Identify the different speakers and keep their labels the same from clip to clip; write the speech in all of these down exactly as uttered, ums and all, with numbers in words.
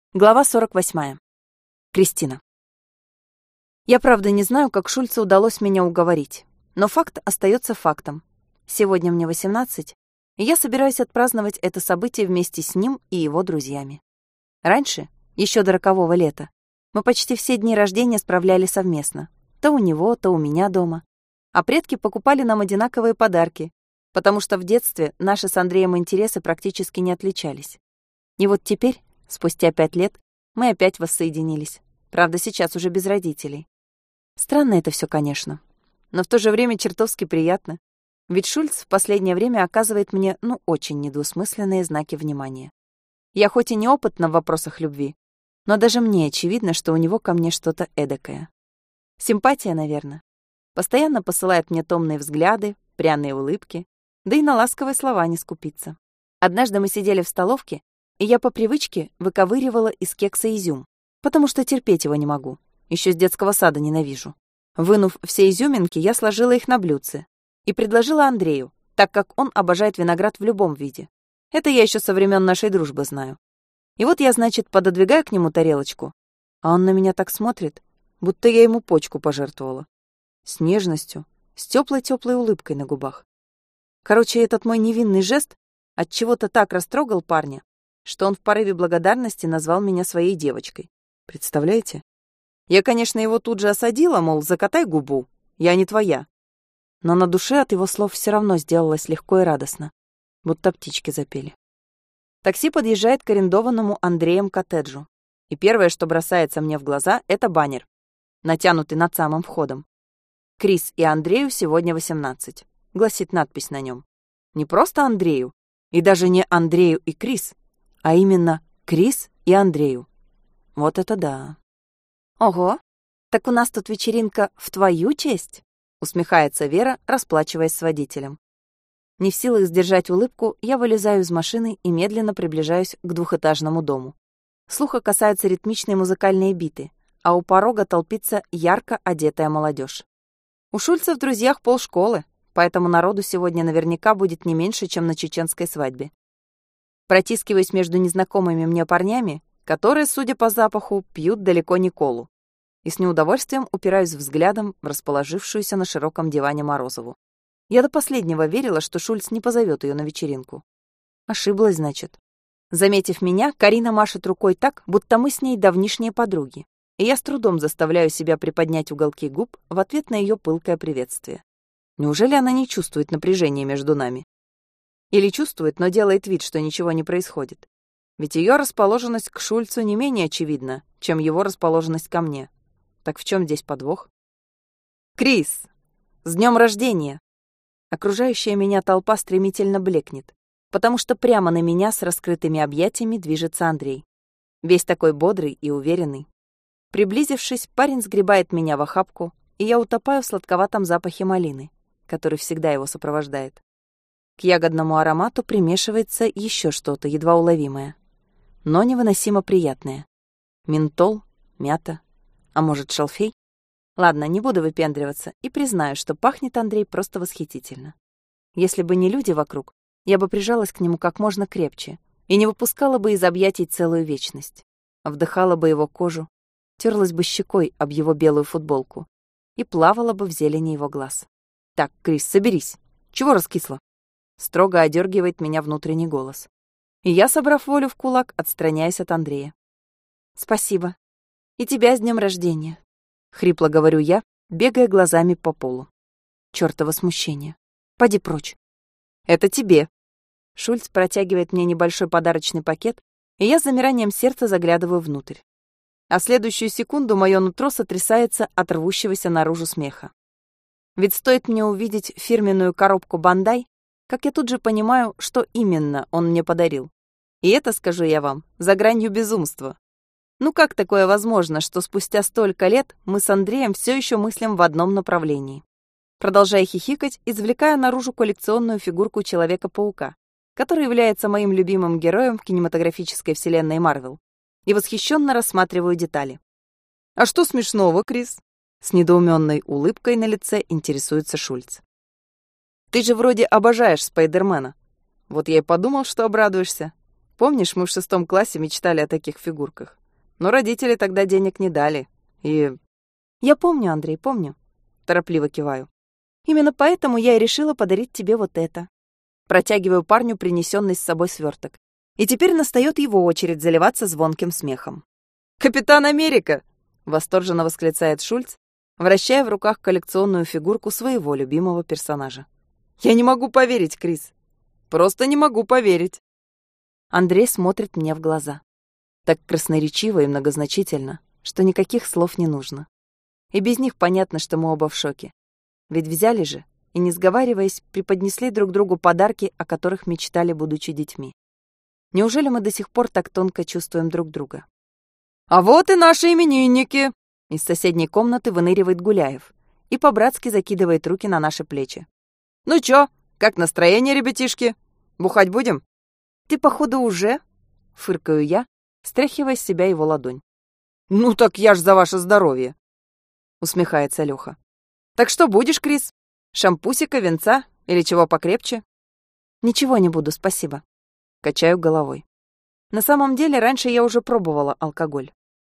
Speaker 1: Глава сорок восьмая. Кристина. Я правда не знаю, как Шульцу удалось меня уговорить, но факт остается фактом. Сегодня мне восемнадцать, и я собираюсь отпраздновать это событие вместе с ним и его друзьями. Раньше, еще до рокового лета, мы почти все дни рождения справляли совместно. То у него, то у меня дома. А предки покупали нам одинаковые подарки, потому что в детстве наши с Андреем интересы практически не отличались. И вот теперь, спустя пять лет, мы опять воссоединились. Правда, сейчас уже без родителей. Странно это все, конечно. Но в то же время чертовски приятно. Ведь Шульц в последнее время оказывает мне, ну, очень недвусмысленные знаки внимания. Я хоть и неопытна в вопросах любви, но даже мне очевидно, что у него ко мне что-то эдакое. Симпатия, наверное. Постоянно посылает мне томные взгляды, пряные улыбки, да и на ласковые слова не скупится. Однажды мы сидели в столовке, и я по привычке выковыривала из кекса изюм, потому что терпеть его не могу. Еще с детского сада ненавижу. Вынув все изюминки, я сложила их на блюдце и предложила Андрею, так как он обожает виноград в любом виде. Это я еще со времен нашей дружбы знаю. И вот я, значит, пододвигаю к нему тарелочку, а он на меня так смотрит, будто я ему почку пожертвовала. С нежностью, с теплой-теплой улыбкой на губах. Короче, этот мой невинный жест отчего-то так растрогал парня, что он в порыве благодарности назвал меня своей девочкой. Представляете? Я, конечно, его тут же осадила, мол, закатай губу, я не твоя. Но на душе от его слов все равно сделалось легко и радостно, будто птички запели. Такси подъезжает к арендованному Андреем коттеджу. И первое, что бросается мне в глаза, это баннер, натянутый над самым входом. «Крис и Андрею сегодня восемнадцать», — гласит надпись на нем. Не просто Андрею, и даже не Андрею и Крис, а именно Крис и Андрею. Вот это да. Ого, так у нас тут вечеринка в твою честь? Усмехается Вера, расплачиваясь с водителем. Не в силах сдержать улыбку, я вылезаю из машины и медленно приближаюсь к двухэтажному дому. Слуха касаются ритмичные музыкальные биты, а у порога толпится ярко одетая молодежь. У Шульца в друзьях полшколы, поэтому народу сегодня наверняка будет не меньше, чем на чеченской свадьбе. Протискиваюсь между незнакомыми мне парнями, которые, судя по запаху, пьют далеко не колу, и с неудовольствием упираюсь взглядом в расположившуюся на широком диване Морозову. Я до последнего верила, что Шульц не позовет ее на вечеринку. Ошиблась, значит. Заметив меня, Карина машет рукой так, будто мы с ней давнишние подруги, и я с трудом заставляю себя приподнять уголки губ в ответ на ее пылкое приветствие. Неужели она не чувствует напряжения между нами? Или чувствует, но делает вид, что ничего не происходит. Ведь ее расположенность к Шульцу не менее очевидна, чем его расположенность ко мне. Так в чем здесь подвох? «Крис! С днем рождения!» Окружающая меня толпа стремительно блекнет, потому что прямо на меня с раскрытыми объятиями движется Андрей. Весь такой бодрый и уверенный. Приблизившись, парень сгребает меня в охапку, и я утопаю в сладковатом запахе малины, который всегда его сопровождает. К ягодному аромату примешивается еще что-то едва уловимое, но невыносимо приятное. Ментол, мята, а может, шалфей? Ладно, не буду выпендриваться и признаю, что пахнет Андрей просто восхитительно. Если бы не люди вокруг, я бы прижалась к нему как можно крепче и не выпускала бы из объятий целую вечность. Вдыхала бы его кожу, терлась бы щекой об его белую футболку и плавала бы в зелени его глаз. «Так, Крис, соберись. Чего раскисла?» Строго одергивает меня внутренний голос. И я, собрав волю в кулак, отстраняюсь от Андрея. «Спасибо. И тебя с днем рождения», — хрипло говорю я, бегая глазами по полу. Чёртово смущение. Поди прочь. «Это тебе». Шульц протягивает мне небольшой подарочный пакет, и я с замиранием сердца заглядываю внутрь. А в следующую секунду мое нутро сотрясается от рвущегося наружу смеха. Ведь стоит мне увидеть фирменную коробку «Бандай», как я тут же понимаю, что именно он мне подарил. И это, скажу я вам, за гранью безумства. Ну как такое возможно, что спустя столько лет мы с Андреем все еще мыслим в одном направлении? Продолжая хихикать, извлекаю наружу коллекционную фигурку Человека-паука, который является моим любимым героем в кинематографической вселенной Марвел, и восхищенно рассматриваю детали. «А что смешного, Крис?» С недоуменной улыбкой на лице интересуется Шульц. «Ты же вроде обожаешь Спайдермена. Вот я и подумал, что обрадуешься. Помнишь, мы в шестом классе мечтали о таких фигурках? Но родители тогда денег не дали. И... Я помню, Андрей, помню. Торопливо киваю. Именно поэтому я и решила подарить тебе вот это. Протягиваю парню принесенный с собой сверток. И теперь настает его очередь заливаться звонким смехом. «Капитан Америка!» — восторженно восклицает Шульц, вращая в руках коллекционную фигурку своего любимого персонажа. «Я не могу поверить, Крис. Просто не могу поверить». Андрей смотрит мне в глаза. Так красноречиво и многозначительно, что никаких слов не нужно. И без них понятно, что мы оба в шоке. Ведь взяли же и, не сговариваясь, преподнесли друг другу подарки, о которых мечтали, будучи детьми. Неужели мы до сих пор так тонко чувствуем друг друга? «А вот и наши именинники!» Из соседней комнаты выныривает Гуляев и по-братски закидывает руки на наши плечи. «Ну чё, как настроение, ребятишки? Бухать будем?» «Ты, походу, уже?» — фыркаю я, стряхивая с себя его ладонь. «Ну так я ж за ваше здоровье!» — усмехается Лёха. «Так что будешь, Крис? Шампусика, венца или чего покрепче?» «Ничего не буду, спасибо». Качаю головой. На самом деле, раньше я уже пробовала алкоголь.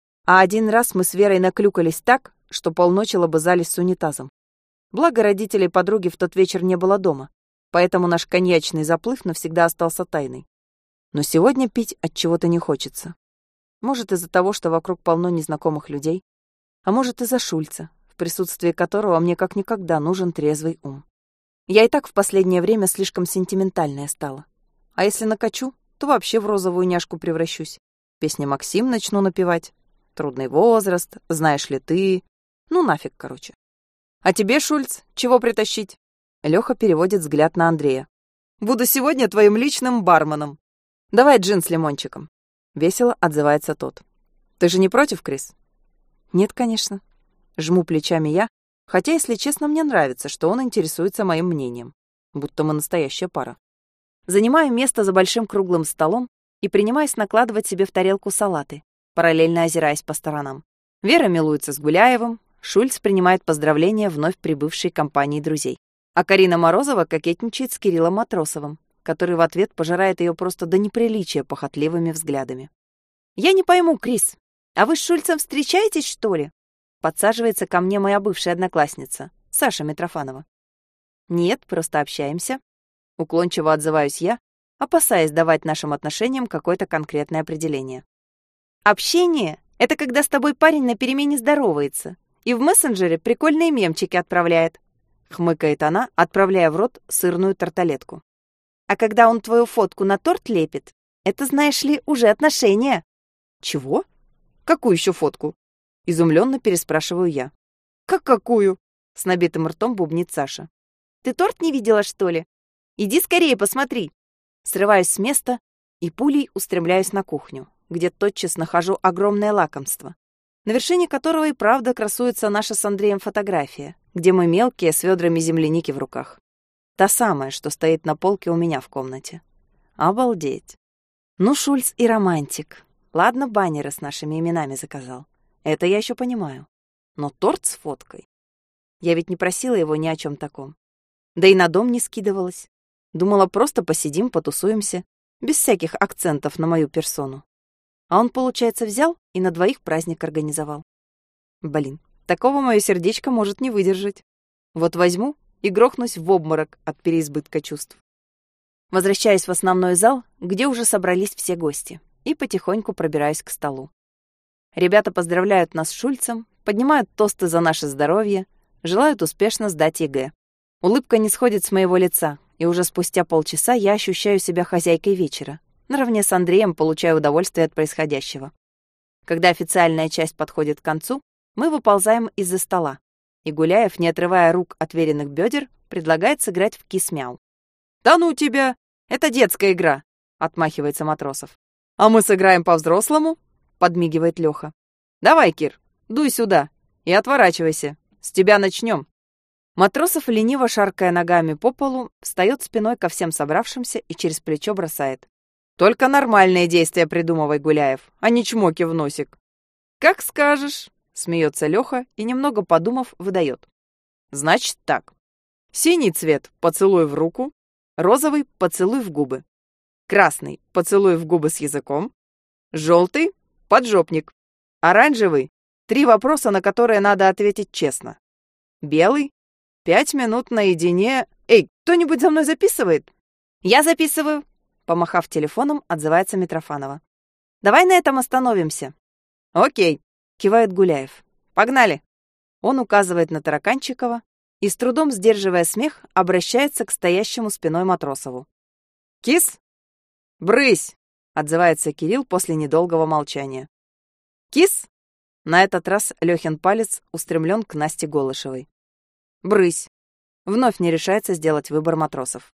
Speaker 1: А один раз мы с Верой наклюкались так, что полночи лобызались с унитазом. Благо, родителей подруги в тот вечер не было дома, поэтому наш коньячный заплыв навсегда остался тайной. Но сегодня пить от чего-то не хочется. Может, из-за того, что вокруг полно незнакомых людей, а может, из-за Шульца, в присутствии которого мне как никогда нужен трезвый ум. Я и так в последнее время слишком сентиментальная стала. А если накачу, то вообще в розовую няшку превращусь. Песни Максим начну напевать. Трудный возраст, знаешь ли ты. Ну нафиг, короче. А тебе, Шульц, чего притащить? Лёха переводит взгляд на Андрея. Буду сегодня твоим личным барменом. Давай джин с лимончиком. Весело отзывается тот. Ты же не против, Крис? Нет, конечно. Жму плечами я, хотя, если честно, мне нравится, что он интересуется моим мнением. Будто мы настоящая пара. Занимаю место за большим круглым столом и принимаюсь накладывать себе в тарелку салаты, параллельно озираясь по сторонам. Вера милуется с Гуляевым, Шульц принимает поздравления вновь прибывшей компании друзей. А Карина Морозова кокетничает с Кириллом Матросовым, который в ответ пожирает ее просто до неприличия похотливыми взглядами. «Я не пойму, Крис, а вы с Шульцем встречаетесь, что ли?» Подсаживается ко мне моя бывшая одноклассница, Саша Митрофанова. «Нет, просто общаемся». Уклончиво отзываюсь я, опасаясь давать нашим отношениям какое-то конкретное определение. «Общение — это когда с тобой парень на перемене здоровается и в мессенджере прикольные мемчики отправляет», — хмыкает она, отправляя в рот сырную тарталетку. «А когда он твою фотку на торт лепит, это, знаешь ли, уже отношения». «Чего? Какую еще фотку?» — изумленно переспрашиваю я. «Как какую?» — с набитым ртом бубнит Саша. «Ты торт не видела, что ли? Иди скорее посмотри». Срываюсь с места и пулей устремляюсь на кухню, где тотчас нахожу огромное лакомство, на вершине которого и правда красуется наша с Андреем фотография, где мы мелкие с ведрами земляники в руках. Та самая, что стоит на полке у меня в комнате. Обалдеть. Ну, Шульц и романтик. Ладно, баннеры с нашими именами заказал. Это я еще понимаю. Но торт с фоткой. Я ведь не просила его ни о чем таком. Да и на дом не скидывалась. Думала, просто посидим, потусуемся, без всяких акцентов на мою персону. А он, получается, взял и на двоих праздник организовал. Блин, такого мое сердечко может не выдержать. Вот возьму и грохнусь в обморок от переизбытка чувств. Возвращаюсь в основной зал, где уже собрались все гости, и потихоньку пробираюсь к столу. Ребята поздравляют нас с Шульцем, поднимают тосты за наше здоровье, желают успешно сдать ЕГЭ. Улыбка не сходит с моего лица, и уже спустя полчаса я ощущаю себя хозяйкой вечера. Наравне с Андреем получаю удовольствие от происходящего. Когда официальная часть подходит к концу, мы выползаем из-за стола, и Гуляев, не отрывая рук от веренных бедер, предлагает сыграть в кис-мяу. «Да ну тебя! Это детская игра!» — отмахивается Матросов. «А мы сыграем по-взрослому?» — подмигивает Лёха. «Давай, Кир, дуй сюда и отворачивайся. С тебя начнем». Матросов, лениво шаркая ногами по полу, встает спиной ко всем собравшимся и через плечо бросает. «Только нормальные действия придумывай, Гуляев, а не чмоки в носик». «Как скажешь», — смеется Лёха и, немного подумав, выдает. «Значит так. Синий цвет — поцелуй в руку, розовый — поцелуй в губы».
Speaker 2: Красный — поцелуй в губы с языком. Желтый — поджопник. Оранжевый — три вопроса, на которые надо ответить честно. Белый — пять минут наедине. Эй, кто-нибудь за мной записывает?
Speaker 1: Я записываю, помахав телефоном, отзывается Митрофанова. Давай на этом остановимся.
Speaker 2: Окей,
Speaker 1: кивает Гуляев.
Speaker 2: Погнали.
Speaker 1: Он указывает на Тараканчикова и, с трудом сдерживая смех, обращается к стоящему спиной Матросову.
Speaker 2: Кис? Брысь!
Speaker 1: Отзывается Кирилл после недолгого молчания.
Speaker 2: Кис?
Speaker 1: На этот раз Лёхин палец устремлен к Насте Голышевой.
Speaker 2: Брысь!
Speaker 1: Вновь не решается сделать выбор Матросов.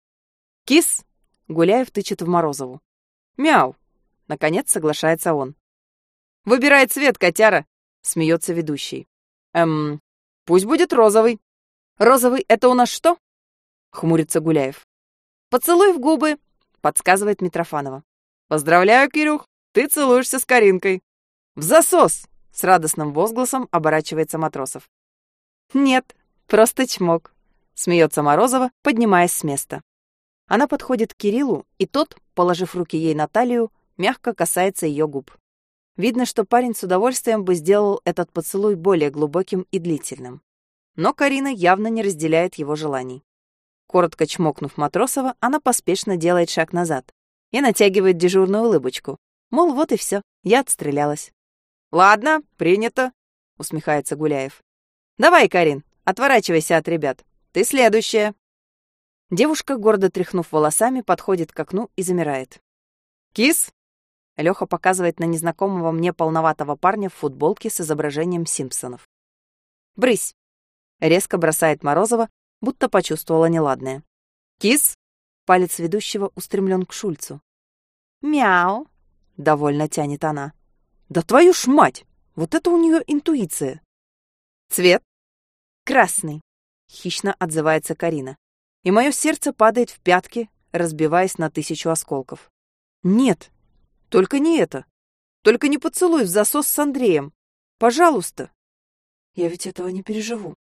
Speaker 2: Кис?
Speaker 1: Гуляев тычет в Морозову.
Speaker 2: Мяу!
Speaker 1: Наконец соглашается он.
Speaker 2: Выбирай цвет, котяра!
Speaker 1: Смеется ведущий.
Speaker 2: Эм, пусть будет розовый.
Speaker 1: Розовый — это у нас что?
Speaker 2: Хмурится Гуляев.
Speaker 1: Поцелуй в губы, подсказывает Митрофанова.
Speaker 2: Поздравляю, Кирюх, ты целуешься с Каринкой. В засос!
Speaker 1: С радостным возгласом оборачивается Матросов. Нет, просто чмок, смеется Морозова, поднимаясь с места. Она подходит к Кириллу, и тот, положив руки ей на талию, мягко касается ее губ. Видно, что парень с удовольствием бы сделал этот поцелуй более глубоким и длительным. Но Карина явно не разделяет его желаний. Коротко чмокнув Матросова, она поспешно делает шаг назад и натягивает дежурную улыбочку. Мол, вот и все, я отстрелялась.
Speaker 2: «Ладно, принято», —
Speaker 1: усмехается Гуляев.
Speaker 2: «Давай, Карин, отворачивайся от ребят. Ты следующая».
Speaker 1: Девушка, гордо тряхнув волосами, подходит к окну и замирает.
Speaker 2: «Кис?»
Speaker 1: Лёха показывает на незнакомого мне полноватого парня в футболке с изображением Симпсонов. «Брысь!» — резко бросает Морозова, будто почувствовала неладное.
Speaker 2: «Кис?»
Speaker 1: — палец ведущего устремлен к Шульцу. «Мяу!» — довольно тянет она. «Да твою ж мать! Вот это у нее интуиция!»
Speaker 2: «Цвет?»
Speaker 1: «Красный!» — хищно отзывается Карина. И мое сердце падает в пятки, разбиваясь на тысячу осколков. «Нет! Только не это! Только не поцелуй в засос с Андреем! Пожалуйста!» «Я ведь этого не переживу!»